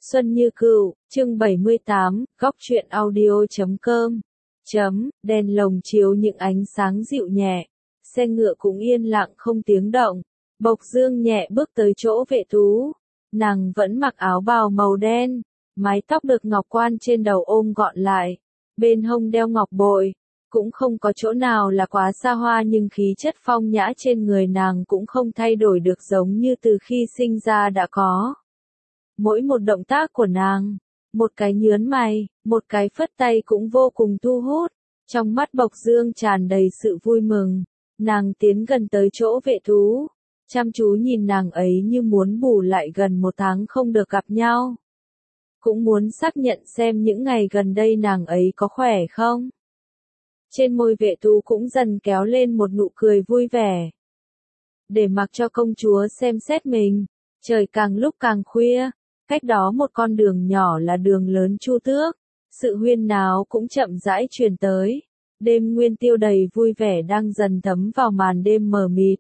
Xuân Như Cửu, chương 78, góc truyện audio.com. Đèn lồng chiếu những ánh sáng dịu nhẹ, xe ngựa cũng yên lặng không tiếng động. Bộc Dương nhẹ bước tới chỗ Vệ Tú, nàng vẫn mặc áo bào màu đen, mái tóc được ngọc quan trên đầu ôm gọn lại, bên hông đeo ngọc bội, cũng không có chỗ nào là quá xa hoa, nhưng khí chất phong nhã trên người nàng cũng không thay đổi được, giống như từ khi sinh ra đã có. Mỗi một động tác của nàng, một cái nhướn mày, một cái phất tay cũng vô cùng thu hút. Trong mắt Bộc Dương tràn đầy sự vui mừng, nàng tiến gần tới chỗ Vệ Tú, chăm chú nhìn nàng ấy như muốn bù lại gần 1 tháng không được gặp nhau. Cũng muốn xác nhận xem những ngày gần đây nàng ấy có khỏe không. Trên môi Vệ Tú cũng dần kéo lên một nụ cười vui vẻ. Để mặc cho công chúa xem xét mình, trời càng lúc càng khuya, cách đó một con đường nhỏ là đường lớn Chu Tước, sự huyên náo cũng chậm rãi truyền tới. Đêm Nguyên Tiêu đầy vui vẻ đang dần thấm vào màn đêm mờ mịt.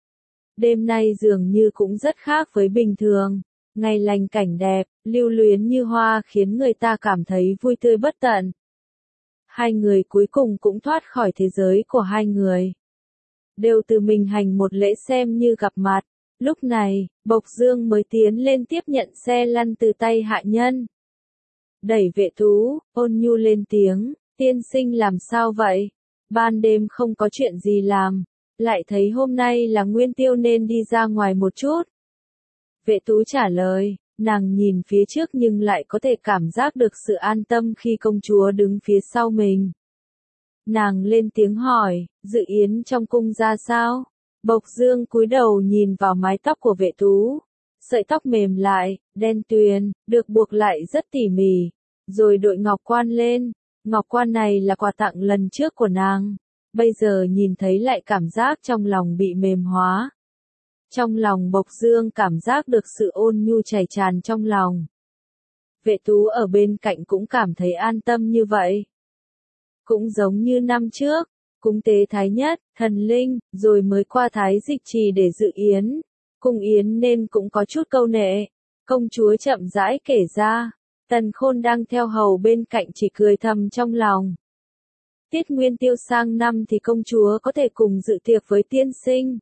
Đêm nay dường như cũng rất khác với bình thường, ngày lành cảnh đẹp, lưu luyến như hoa khiến người ta cảm thấy vui tươi bất tận. Hai người cuối cùng cũng thoát khỏi thế giới của hai người. Đều từ mình hành một lễ xem như gặp mặt. Lúc này, Bộc Dương mới tiến lên tiếp nhận xe lăn từ tay hạ nhân. Đẩy Vệ Tú, ôn nhu lên tiếng, tiên sinh làm sao vậy? Ban đêm không có chuyện gì làm, lại thấy hôm nay là Nguyên Tiêu nên đi ra ngoài một chút. Vệ Tú trả lời, nàng nhìn phía trước nhưng lại có thể cảm giác được sự an tâm khi công chúa đứng phía sau mình. Nàng lên tiếng hỏi, dự yến trong cung ra sao? Bộc Dương cúi đầu nhìn vào mái tóc của Vệ Tú, sợi tóc mềm lại, đen tuyền, được buộc lại rất tỉ mỉ, rồi đội ngọc quan lên. Ngọc quan này là quà tặng lần trước của nàng, bây giờ nhìn thấy lại cảm giác trong lòng bị mềm hóa. Trong lòng Bộc Dương cảm giác được sự ôn nhu chảy tràn trong lòng. Vệ Tú ở bên cạnh cũng cảm thấy an tâm như vậy. Cũng giống như năm trước, cúng tế Thái Nhất, thần linh, rồi mới qua Thái Dịch Trì để dự yến. Cung yến nên cũng có chút câu nệ. Công chúa chậm rãi kể ra, Tần Khôn đang theo hầu bên cạnh chỉ cười thầm trong lòng. Tiết Nguyên Tiêu sang năm thì công chúa có thể cùng dự tiệc với tiên sinh.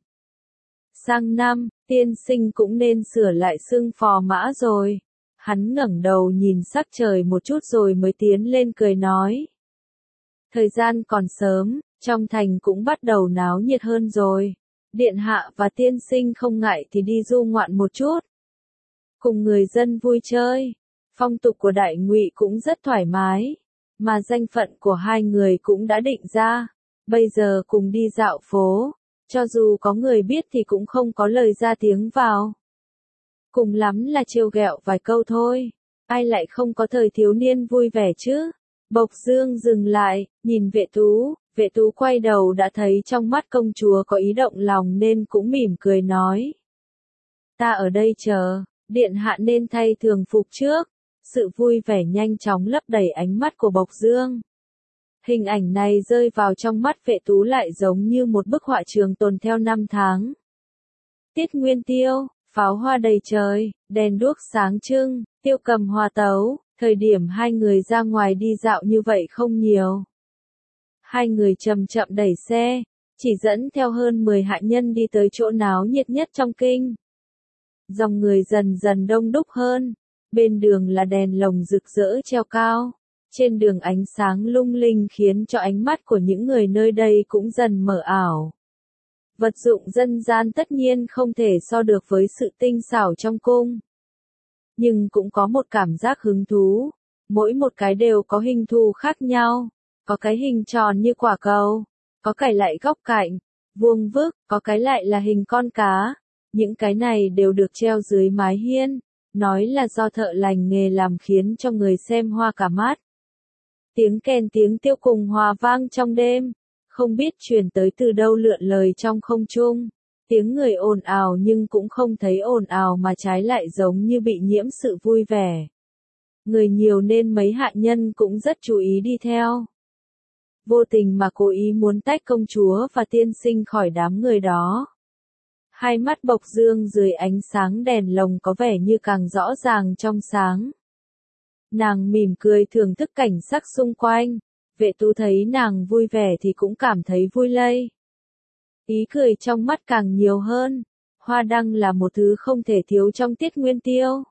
Sang năm, tiên sinh cũng nên sửa lại xưng phò mã rồi. Hắn ngẩng đầu nhìn sắc trời một chút rồi mới tiến lên cười nói. Thời gian còn sớm, trong thành cũng bắt đầu náo nhiệt hơn rồi. Điện hạ và tiên sinh không ngại thì đi du ngoạn một chút. Cùng người dân vui chơi. Phong tục của Đại Ngụy cũng rất thoải mái. Mà danh phận của hai người cũng đã định ra. Bây giờ cùng đi dạo phố. Cho dù có người biết thì cũng không có lời ra tiếng vào. Cùng lắm là trêu ghẹo vài câu thôi. Ai lại không có thời thiếu niên vui vẻ chứ? Bộc Dương dừng lại, nhìn Vệ Tú quay đầu đã thấy trong mắt công chúa có ý động lòng nên cũng mỉm cười nói. Ta ở đây chờ, điện hạ nên thay thường phục trước. Sự vui vẻ nhanh chóng lấp đầy ánh mắt của Bộc Dương. Hình ảnh này rơi vào trong mắt Vệ Tú lại giống như một bức họa trường tồn theo năm tháng. Tiết Nguyên Tiêu, pháo hoa đầy trời, đèn đuốc sáng trưng, Tiêu cầm hoa tấu. Thời điểm hai người ra ngoài đi dạo như vậy không nhiều. Hai người chậm chậm đẩy xe, chỉ dẫn theo hơn 10 hạ nhân đi tới chỗ náo nhiệt nhất trong kinh. Dòng người dần dần đông đúc hơn, bên đường là đèn lồng rực rỡ treo cao. Trên đường ánh sáng lung linh khiến cho ánh mắt của những người nơi đây cũng dần mờ ảo. Vật dụng dân gian tất nhiên không thể so được với sự tinh xảo trong cung. Nhưng cũng có một cảm giác hứng thú, mỗi một cái đều có hình thù khác nhau, có cái hình tròn như quả cầu, có cái lại góc cạnh, vuông vức, có cái lại là hình con cá, những cái này đều được treo dưới mái hiên, nói là do thợ lành nghề làm khiến cho người xem hoa cả mắt. Tiếng kèn tiếng tiêu cùng hòa vang trong đêm, không biết truyền tới từ đâu lượn lời trong không trung. Tiếng người ồn ào nhưng cũng không thấy ồn ào mà trái lại giống như bị nhiễm sự vui vẻ. Người nhiều nên mấy hạ nhân cũng rất chú ý đi theo. Vô tình mà cố ý muốn tách công chúa và tiên sinh khỏi đám người đó. Hai mắt Bộc Dương dưới ánh sáng đèn lồng có vẻ như càng rõ ràng trong sáng. Nàng mỉm cười thưởng thức cảnh sắc xung quanh. Vệ Tú thấy nàng vui vẻ thì cũng cảm thấy vui lây. Ý cười trong mắt càng nhiều hơn. Hoa đăng là một thứ không thể thiếu trong tiết nguyên tiêu.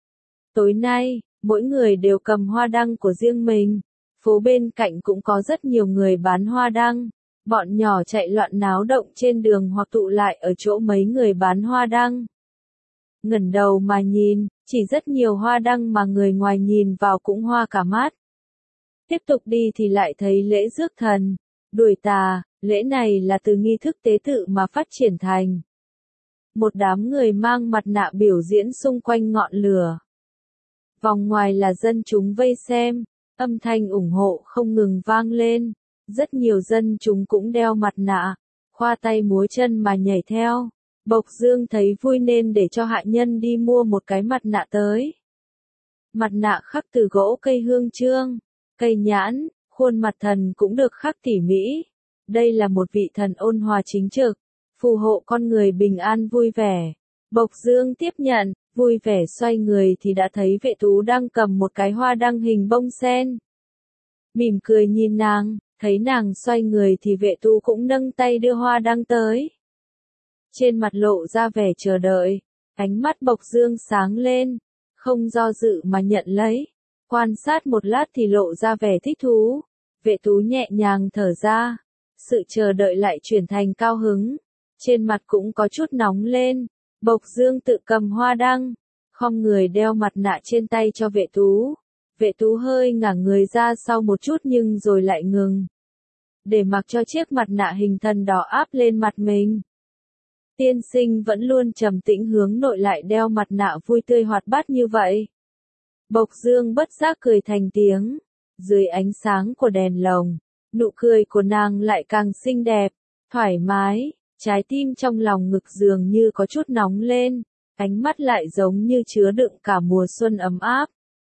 Tối nay, mỗi người đều cầm hoa đăng của riêng mình. Phố bên cạnh cũng có rất nhiều người bán hoa đăng. Bọn nhỏ chạy loạn náo động trên đường hoặc tụ lại ở chỗ mấy người bán hoa đăng. Ngẩng đầu mà nhìn, chỉ rất nhiều hoa đăng mà người ngoài nhìn vào cũng hoa cả mắt. Tiếp tục đi thì lại thấy lễ rước thần, đuổi tà, lễ này là từ nghi thức tế tự mà phát triển thành. Một đám người mang mặt nạ biểu diễn xung quanh ngọn lửa. Vòng ngoài là dân chúng vây xem, âm thanh ủng hộ không ngừng vang lên. Rất nhiều dân chúng cũng đeo mặt nạ, khoa tay múa chân mà nhảy theo. Bộc Dương thấy vui nên để cho hạ nhân đi mua một cái mặt nạ tới. Mặt nạ khắc từ gỗ cây hương chương, cây nhãn, khuôn mặt thần cũng được khắc tỉ mỉ. Đây là một vị thần ôn hòa chính trực, phù hộ con người bình an vui vẻ. Bộc Dương tiếp nhận, vui vẻ xoay người thì đã thấy Vệ Tú đang cầm một cái hoa đăng hình bông sen. Mỉm cười nhìn nàng, thấy nàng xoay người thì Vệ Tú cũng nâng tay đưa hoa đăng tới. Trên mặt lộ ra vẻ chờ đợi, ánh mắt Bộc Dương sáng lên, không do dự mà nhận lấy. Quan sát một lát thì lộ ra vẻ thích thú. Vệ Tú nhẹ nhàng thở ra, sự chờ đợi lại chuyển thành cao hứng. Trên mặt cũng có chút nóng lên. Bộc Dương tự cầm hoa đăng, khom người đeo mặt nạ trên tay cho Vệ Tú. Vệ Tú hơi ngả người ra sau một chút nhưng rồi lại ngừng, để mặc cho chiếc mặt nạ hình thần đỏ áp lên mặt mình. Tiên sinh vẫn luôn trầm tĩnh hướng nội lại đeo mặt nạ vui tươi hoạt bát như vậy. Bộc Dương bất giác cười thành tiếng. Dưới ánh sáng của đèn lồng, nụ cười của nàng lại càng xinh đẹp, thoải mái. Trái tim trong lòng ngực dường như có chút nóng lên, ánh mắt lại giống như chứa đựng cả mùa xuân ấm áp.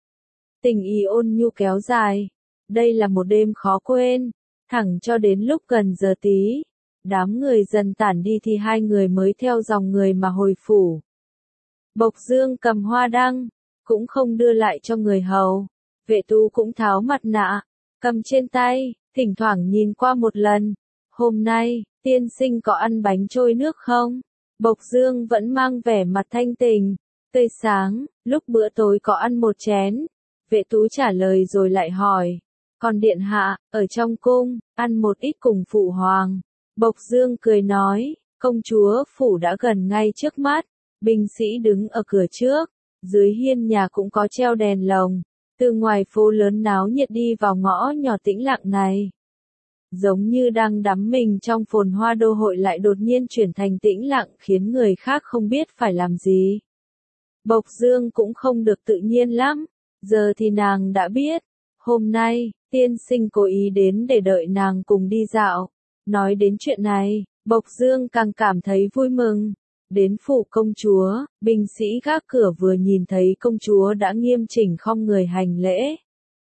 Tình ý ôn nhu kéo dài. Đây là một đêm khó quên, thẳng cho đến lúc gần giờ tí. Đám người dần tản đi thì hai người mới theo dòng người mà hồi phủ. Bộc Dương cầm hoa đăng, cũng không đưa lại cho người hầu. Vệ Tú cũng tháo mặt nạ, cầm trên tay, thỉnh thoảng nhìn qua một lần. Hôm nay, tiên sinh có ăn bánh trôi nước không? Bộc Dương vẫn mang vẻ mặt thanh tình, tươi sáng, lúc bữa tối có ăn một chén. Vệ Tú trả lời rồi lại hỏi. Còn điện hạ, ở trong cung, ăn một ít cùng phụ hoàng. Bộc Dương cười nói, công chúa phủ đã gần ngay trước mắt. Binh sĩ đứng ở cửa trước, dưới hiên nhà cũng có treo đèn lồng. Từ ngoài phố lớn náo nhiệt đi vào ngõ nhỏ tĩnh lặng này. Giống như đang đắm mình trong phồn hoa đô hội lại đột nhiên chuyển thành tĩnh lặng khiến người khác không biết phải làm gì. Bộc Dương cũng không được tự nhiên lắm, giờ thì nàng đã biết. Hôm nay, tiên sinh cố ý đến để đợi nàng cùng đi dạo. Nói đến chuyện này, Bộc Dương càng cảm thấy vui mừng. Đến phủ công chúa, binh sĩ gác cửa vừa nhìn thấy công chúa đã nghiêm chỉnh khom người hành lễ.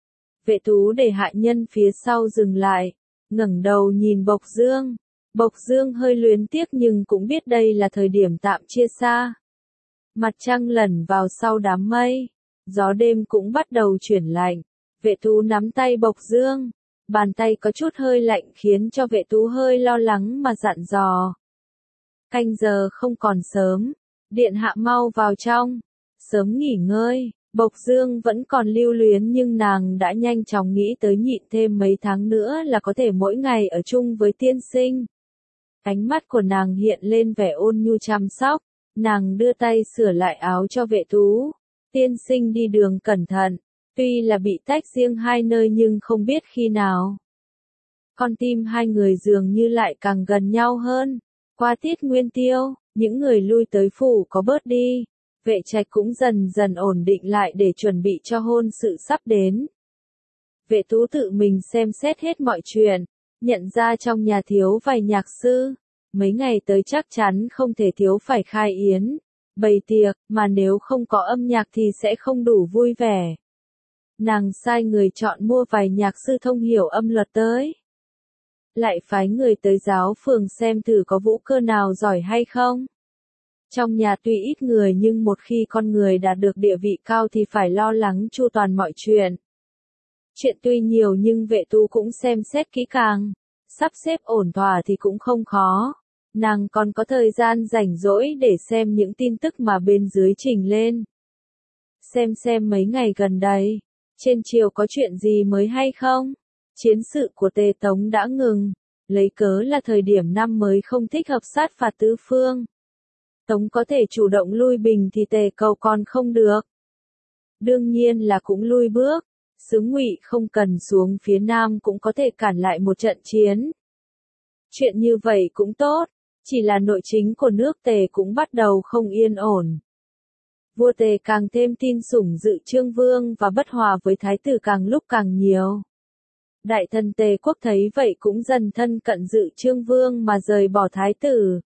Vệ Tú để hạ nhân phía sau dừng lại, ngẩng đầu nhìn Bộc Dương. Bộc Dương hơi luyến tiếc nhưng cũng biết đây là thời điểm tạm chia xa. Mặt trăng lẩn vào sau đám mây, gió đêm cũng bắt đầu chuyển lạnh. Vệ Tú nắm tay Bộc Dương, bàn tay có chút hơi lạnh khiến cho Vệ Tú hơi lo lắng mà dặn dò. Canh giờ không còn sớm, điện hạ mau vào trong, sớm nghỉ ngơi. Bộc Dương vẫn còn lưu luyến nhưng nàng đã nhanh chóng nghĩ tới nhịn thêm mấy tháng nữa là có thể mỗi ngày ở chung với tiên sinh. Ánh mắt của nàng hiện lên vẻ ôn nhu chăm sóc, nàng đưa tay sửa lại áo cho Vệ Tú. Tiên sinh đi đường cẩn thận, tuy là bị tách riêng hai nơi nhưng không biết khi nào. Con tim hai người dường như lại càng gần nhau hơn. Qua tiết nguyên tiêu, những người lui tới phủ có bớt đi. Vệ trạch cũng dần dần ổn định lại để chuẩn bị cho hôn sự sắp đến. Vệ Tú tự mình xem xét hết mọi chuyện, nhận ra trong nhà thiếu vài nhạc sư. Mấy ngày tới chắc chắn không thể thiếu phải khai yến, bày tiệc, mà nếu không có âm nhạc thì sẽ không đủ vui vẻ. Nàng sai người chọn mua vài nhạc sư thông hiểu âm luật tới. Lại phái người tới giáo phường xem thử có vũ cơ nào giỏi hay không. Trong nhà tuy ít người nhưng một khi con người đạt được địa vị cao thì phải lo lắng chu toàn mọi chuyện. Chuyện tuy nhiều nhưng Vệ Tú cũng xem xét kỹ càng, sắp xếp ổn thỏa thì cũng không khó. Nàng còn có thời gian rảnh rỗi để xem những tin tức mà bên dưới trình lên. Xem mấy ngày gần đây, trên triều có chuyện gì mới hay không? Chiến sự của Tề Tống đã ngừng, lấy cớ là thời điểm năm mới không thích hợp sát phạt tứ phương. Tống có thể chủ động lui bình thì Tề Cầu còn không được. Đương nhiên là cũng lui bước, xứ Ngụy không cần xuống phía Nam cũng có thể cản lại một trận chiến. Chuyện như vậy cũng tốt, chỉ là nội chính của nước Tề cũng bắt đầu không yên ổn. Vua Tề càng thêm tin sủng dự Trương Vương và bất hòa với Thái tử càng lúc càng nhiều. Đại thần Tề quốc thấy vậy cũng dần thân cận dự Trương Vương mà rời bỏ Thái tử.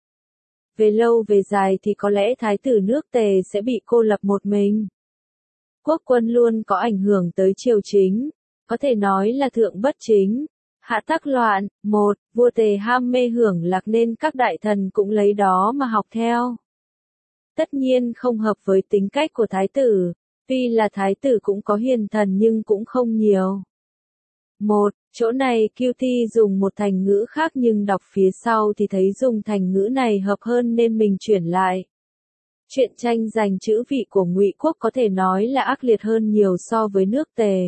Về lâu về dài thì có lẽ Thái tử nước Tề sẽ bị cô lập một mình. Quốc quân luôn có ảnh hưởng tới triều chính, có thể nói là thượng bất chính, hạ tắc loạn. Một, vua Tề ham mê hưởng lạc nên các đại thần cũng lấy đó mà học theo. Tất nhiên không hợp với tính cách của Thái tử, tuy là Thái tử cũng có hiền thần nhưng cũng không nhiều. Một, chỗ này Kiêu Thi dùng một thành ngữ khác nhưng đọc phía sau thì thấy dùng thành ngữ này hợp hơn nên mình chuyển lại. Chuyện tranh giành chữ vị của Ngụy quốc có thể nói là ác liệt hơn nhiều so với nước Tề.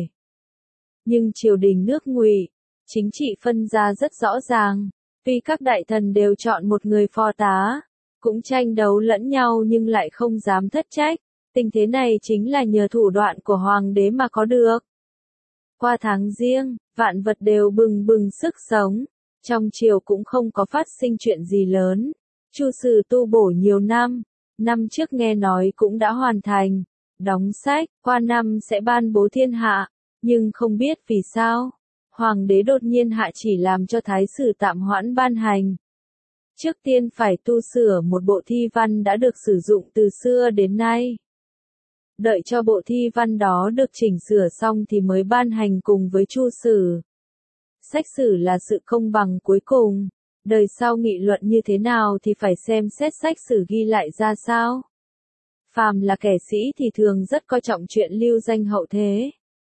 Nhưng triều đình nước Ngụy, chính trị phân ra rất rõ ràng, tuy các đại thần đều chọn một người phò tá, cũng tranh đấu lẫn nhau nhưng lại không dám thất trách, tình thế này chính là nhờ thủ đoạn của hoàng đế mà có được. Qua tháng Giêng, vạn vật đều bừng bừng sức sống, trong triều cũng không có phát sinh chuyện gì lớn, Chu Sử tu bổ nhiều năm trước nghe nói cũng đã hoàn thành, đóng sách, qua năm sẽ ban bố thiên hạ, nhưng không biết vì sao, hoàng đế đột nhiên hạ chỉ làm cho thái sử tạm hoãn ban hành. Trước tiên phải tu sửa một bộ thi văn đã được sử dụng từ xưa đến nay. Đợi cho bộ thi văn đó được chỉnh sửa xong thì mới ban hành cùng với Chu Sử. Sách sử là sự công bằng cuối cùng, đời sau nghị luận như thế nào thì phải xem xét sách sử ghi lại ra sao. Phàm là kẻ sĩ thì thường rất coi trọng chuyện lưu danh hậu thế.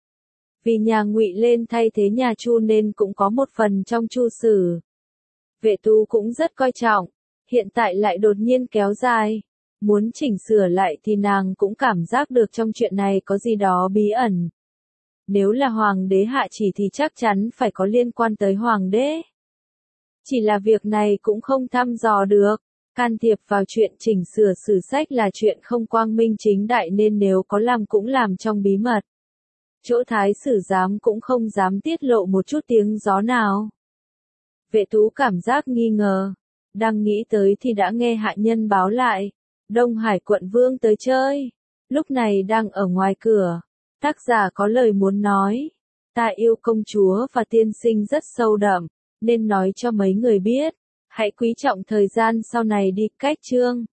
Vì nhà Ngụy lên thay thế nhà Chu nên cũng có một phần trong Chu Sử. Vệ Tú cũng rất coi trọng, hiện tại lại đột nhiên kéo dài. Muốn chỉnh sửa lại thì nàng cũng cảm giác được trong chuyện này có gì đó bí ẩn. Nếu là hoàng đế hạ chỉ thì chắc chắn phải có liên quan tới hoàng đế. Chỉ là việc này cũng không thăm dò được, can thiệp vào chuyện chỉnh sửa sử sách là chuyện không quang minh chính đại nên nếu có làm cũng làm trong bí mật. Chỗ thái sử giám cũng không dám tiết lộ một chút tiếng gió nào. Vệ Tú cảm giác nghi ngờ, đang nghĩ tới thì đã nghe hạ nhân báo lại. Đông Hải quận vương tới chơi, lúc này đang ở ngoài cửa, tác giả có lời muốn nói, ta yêu công chúa và tiên sinh rất sâu đậm, nên nói cho mấy người biết, hãy quý trọng thời gian sau này đi. Cách chương